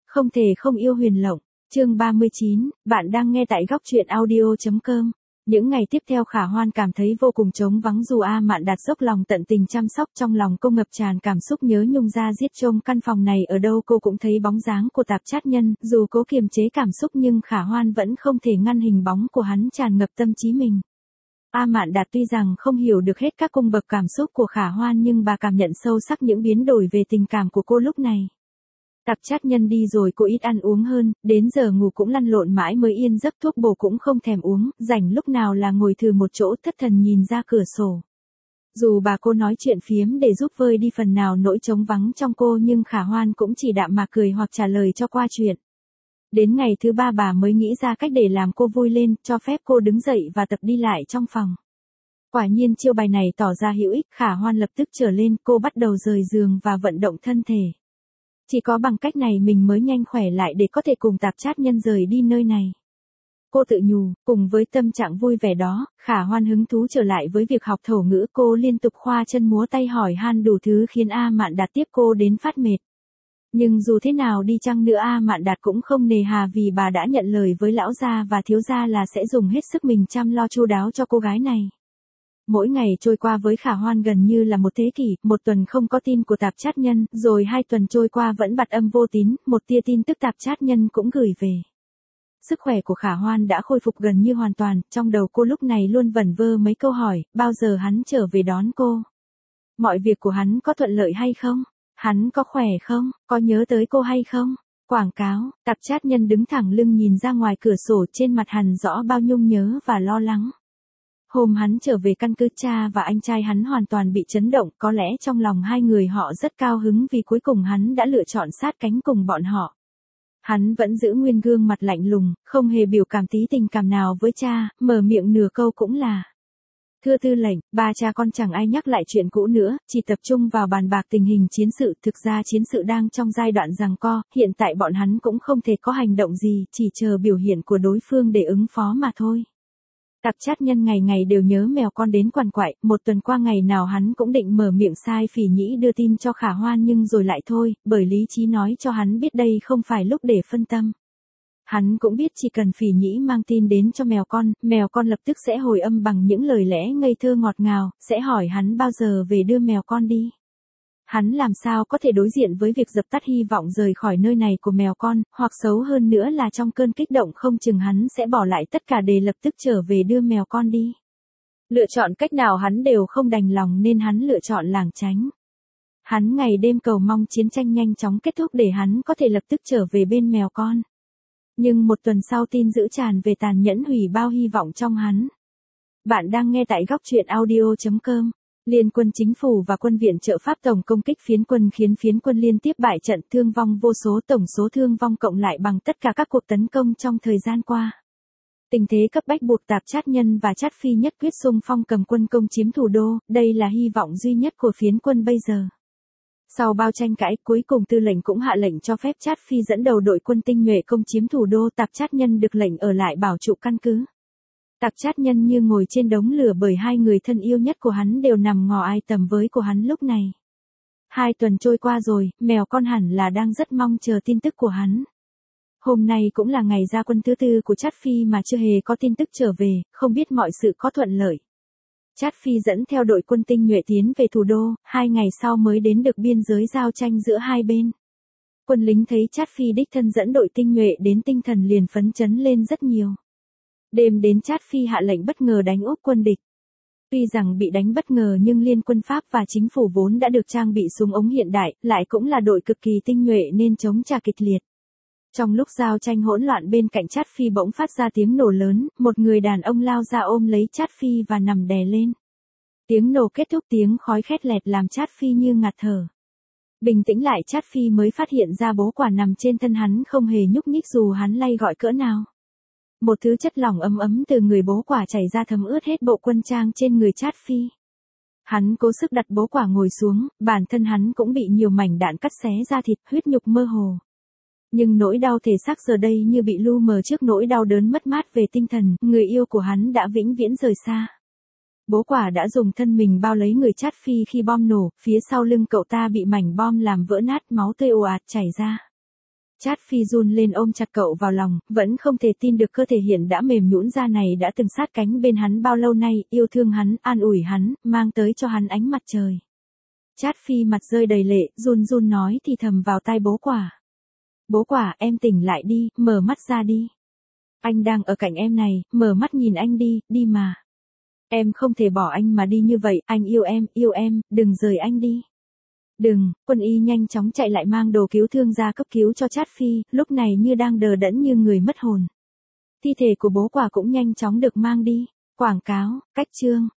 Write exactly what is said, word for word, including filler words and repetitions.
Không thể không yêu Huyền Lộng. Chương ba mươi chín, bạn đang nghe tại góc truyện audio chấm com. Những ngày tiếp theo Khả Hoan cảm thấy vô cùng trống vắng dù A Mạn Đạt dốc lòng tận tình chăm sóc, trong lòng cô ngập tràn cảm xúc nhớ nhung ra giết trông căn phòng này ở đâu cô cũng thấy bóng dáng của Tạp Chát Nhân, dù cố kiềm chế cảm xúc nhưng Khả Hoan vẫn không thể ngăn hình bóng của hắn tràn ngập tâm trí mình. A Mạn Đạt tuy rằng không hiểu được hết các cung bậc cảm xúc của Khả Hoan nhưng bà cảm nhận sâu sắc những biến đổi về tình cảm của cô lúc này. Tạp Chát Nhân đi rồi cô ít ăn uống hơn, đến giờ ngủ cũng lăn lộn mãi mới yên giấc, thuốc bổ cũng không thèm uống, rảnh lúc nào là ngồi thừ một chỗ thất thần nhìn ra cửa sổ. Dù bà cô nói chuyện phiếm để giúp vơi đi phần nào nỗi trống vắng trong cô nhưng Khả Hoan cũng chỉ đạm mà cười hoặc trả lời cho qua chuyện. Đến ngày thứ ba bà mới nghĩ ra cách để làm cô vui lên, cho phép cô đứng dậy và tập đi lại trong phòng. Quả nhiên chiêu bài này tỏ ra hữu ích, Khả Hoan lập tức trở lên, cô bắt đầu rời giường và vận động thân thể. Chỉ có bằng cách này mình mới nhanh khỏe lại để có thể cùng Tạp Chát Nhân rời đi nơi này. Cô tự nhủ, cùng với tâm trạng vui vẻ đó, Khả Hoan hứng thú trở lại với việc học thổ ngữ, cô liên tục khoa chân múa tay hỏi han đủ thứ khiến A Mạn Đạt tiếp cô đến phát mệt. Nhưng dù thế nào đi chăng nữa A Mạn Đạt cũng không nề hà vì bà đã nhận lời với lão gia và thiếu gia là sẽ dùng hết sức mình chăm lo chu đáo cho cô gái này. Mỗi ngày trôi qua với Khả Hoan gần như là một thế kỷ, một tuần không có tin của Tạp Chát Nhân, rồi hai tuần trôi qua vẫn bặt âm vô tín, một tia tin tức Tạp Chát Nhân cũng gửi về. Sức khỏe của Khả Hoan đã khôi phục gần như hoàn toàn, trong đầu cô lúc này luôn vẩn vơ mấy câu hỏi, bao giờ hắn trở về đón cô? Mọi việc của hắn có thuận lợi hay không? Hắn có khỏe không? Có nhớ tới cô hay không? Quảng cáo, Tạp Chát Nhân đứng thẳng lưng nhìn ra ngoài cửa sổ, trên mặt hằn rõ bao nhung nhớ và lo lắng. Hôm hắn trở về căn cứ, cha và anh trai hắn hoàn toàn bị chấn động, có lẽ trong lòng hai người họ rất cao hứng vì cuối cùng hắn đã lựa chọn sát cánh cùng bọn họ. Hắn vẫn giữ nguyên gương mặt lạnh lùng, không hề biểu cảm tí tình cảm nào với cha, mở miệng nửa câu cũng là: "Thưa tư lệnh, ba cha con chẳng ai nhắc lại chuyện cũ nữa, chỉ tập trung vào bàn bạc tình hình chiến sự, thực ra chiến sự đang trong giai đoạn giằng co, hiện tại bọn hắn cũng không thể có hành động gì, chỉ chờ biểu hiện của đối phương để ứng phó mà thôi." Tạp Chát Nhân ngày ngày đều nhớ mèo con đến quằn quại, một tuần qua ngày nào hắn cũng định mở miệng sai phỉ nhĩ đưa tin cho Khả Hoan nhưng rồi lại thôi, bởi lý trí nói cho hắn biết đây không phải lúc để phân tâm. Hắn cũng biết chỉ cần phỉ nhĩ mang tin đến cho mèo con, mèo con lập tức sẽ hồi âm bằng những lời lẽ ngây thơ ngọt ngào, sẽ hỏi hắn bao giờ về đưa mèo con đi. Hắn làm sao có thể đối diện với việc dập tắt hy vọng rời khỏi nơi này của mèo con, hoặc xấu hơn nữa là trong cơn kích động không chừng hắn sẽ bỏ lại tất cả để lập tức trở về đưa mèo con đi. Lựa chọn cách nào hắn đều không đành lòng nên hắn lựa chọn lảng tránh. Hắn ngày đêm cầu mong chiến tranh nhanh chóng kết thúc để hắn có thể lập tức trở về bên mèo con. Nhưng một tuần sau tin dữ tràn về tàn nhẫn hủy bao hy vọng trong hắn. Bạn đang nghe tại góc truyện audio chấm com. Liên quân chính phủ và quân viện trợ Pháp tổng công kích phiến quân khiến phiến quân liên tiếp bại trận, thương vong vô số, tổng số thương vong cộng lại bằng tất cả các cuộc tấn công trong thời gian qua. Tình thế cấp bách buộc Tạp Chát Nhân và Chát Phi nhất quyết xung phong cầm quân công chiếm thủ đô, đây là hy vọng duy nhất của phiến quân bây giờ. Sau bao tranh cãi, cuối cùng tư lệnh cũng hạ lệnh cho phép Chát Phi dẫn đầu đội quân tinh nhuệ công chiếm thủ đô, Tạp Chát Nhân được lệnh ở lại bảo trụ căn cứ. Tạp Chát Nhân như ngồi trên đống lửa bởi hai người thân yêu nhất của hắn đều nằm ngò ai tầm với của hắn lúc này. Hai tuần trôi qua rồi, mèo con hẳn là đang rất mong chờ tin tức của hắn. Hôm nay cũng là ngày ra quân thứ tư của Chát Phi mà chưa hề có tin tức trở về, không biết mọi sự có thuận lợi. Chát Phi dẫn theo đội quân tinh nhuệ tiến về thủ đô, hai ngày sau mới đến được biên giới giao tranh giữa hai bên. Quân lính thấy Chát Phi đích thân dẫn đội tinh nhuệ đến tinh thần liền phấn chấn lên rất nhiều. Đêm đến Chát Phi hạ lệnh bất ngờ đánh úp quân địch. Tuy rằng bị đánh bất ngờ nhưng liên quân Pháp và chính phủ vốn đã được trang bị súng ống hiện đại, lại cũng là đội cực kỳ tinh nhuệ nên chống trả kịch liệt. Trong lúc giao tranh hỗn loạn bên cạnh Chát Phi bỗng phát ra tiếng nổ lớn, một người đàn ông lao ra ôm lấy Chát Phi và nằm đè lên. Tiếng nổ kết thúc tiếng khói khét lẹt làm Chát Phi như ngạt thở. Bình tĩnh lại Chát Phi mới phát hiện ra bố quả nằm trên thân hắn không hề nhúc nhích dù hắn lay gọi cỡ nào. Một thứ chất lỏng ấm ấm từ người bố quả chảy ra thấm ướt hết bộ quân trang trên người Chát Phi. Hắn cố sức đặt bố quả ngồi xuống, bản thân hắn cũng bị nhiều mảnh đạn cắt xé ra thịt, huyết nhục mơ hồ. Nhưng nỗi đau thể xác giờ đây như bị lu mờ trước nỗi đau đớn mất mát về tinh thần, người yêu của hắn đã vĩnh viễn rời xa. Bố quả đã dùng thân mình bao lấy người Chát Phi khi bom nổ, phía sau lưng cậu ta bị mảnh bom làm vỡ nát, máu tươi ồ ạt chảy ra. Chát Phi run lên ôm chặt cậu vào lòng, vẫn không thể tin được cơ thể hiện đã mềm nhũn ra này đã từng sát cánh bên hắn bao lâu nay, yêu thương hắn, an ủi hắn, mang tới cho hắn ánh mặt trời. Chát Phi mặt rơi đầy lệ, run run nói thì thầm vào tai bố Quả. Bố Quả, em tỉnh lại đi, mở mắt ra đi. Anh đang ở cạnh em này, mở mắt nhìn anh đi, đi mà. Em không thể bỏ anh mà đi như vậy, anh yêu em, yêu em, đừng rời anh đi. Đừng, quân y nhanh chóng chạy lại mang đồ cứu thương ra cấp cứu cho Chát Phi, lúc này như đang đờ đẫn như người mất hồn. Thi thể của bố Quả cũng nhanh chóng được mang đi. Quảng cáo, cách chương.